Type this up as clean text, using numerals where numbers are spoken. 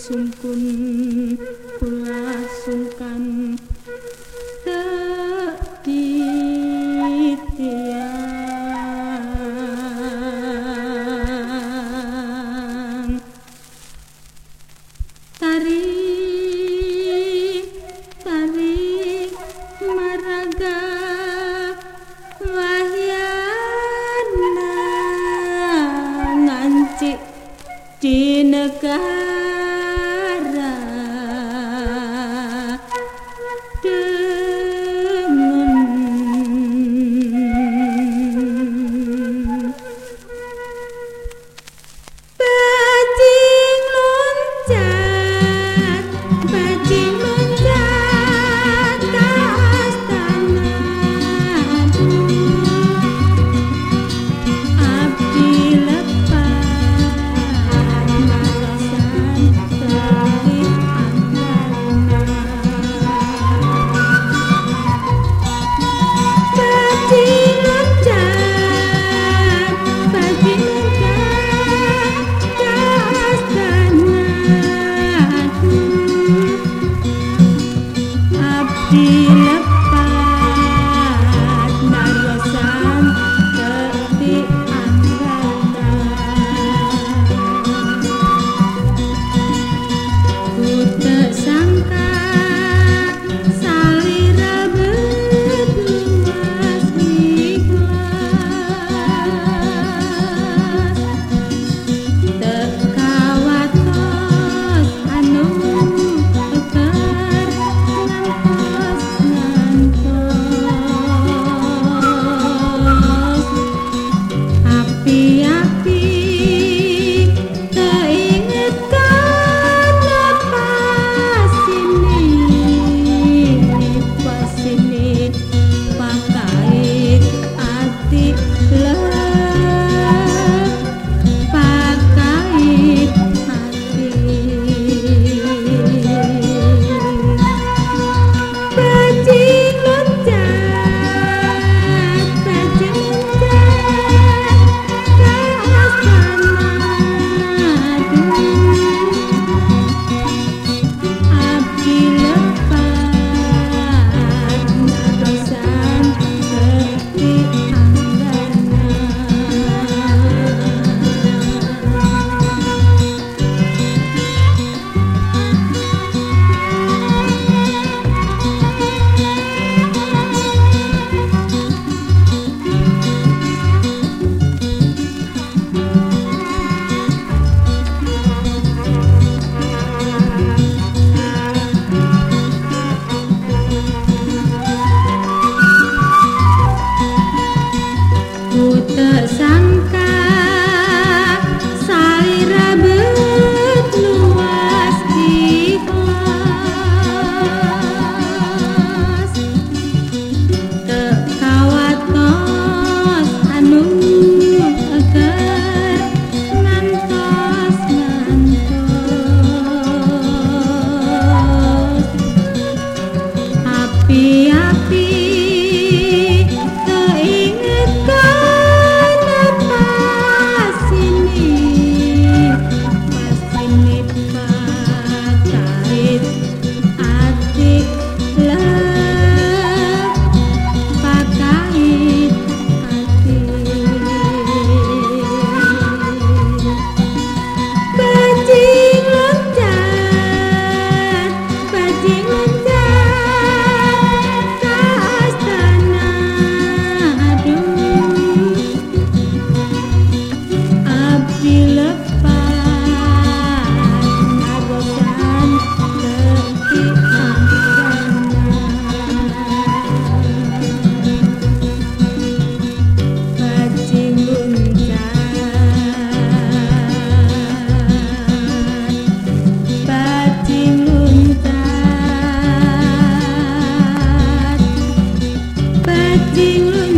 sungkun kula sungkan tetiang tarik maraga wahyana ngancik di negara dengan bajing loncat ke astana abdi lepat marasan tepi anggana bajing loncat ke astana abdi lepat marasan tepi anggana ku teu sangka salira berluas ikhlas teu kawatos anu eker ngantos api-api teinget kana pas ini pakait ati leh pakait ati bajing loncat ke astana abdi lepat marasan tepi anggana ku teu sangka salira berluas ikhlas teu kawatos anu eker ngantos api-api teinget kana pas ini pakait ati leh pakait ati bajing loncat ke astana abdi lepat marasan tepi anggana bajing loncat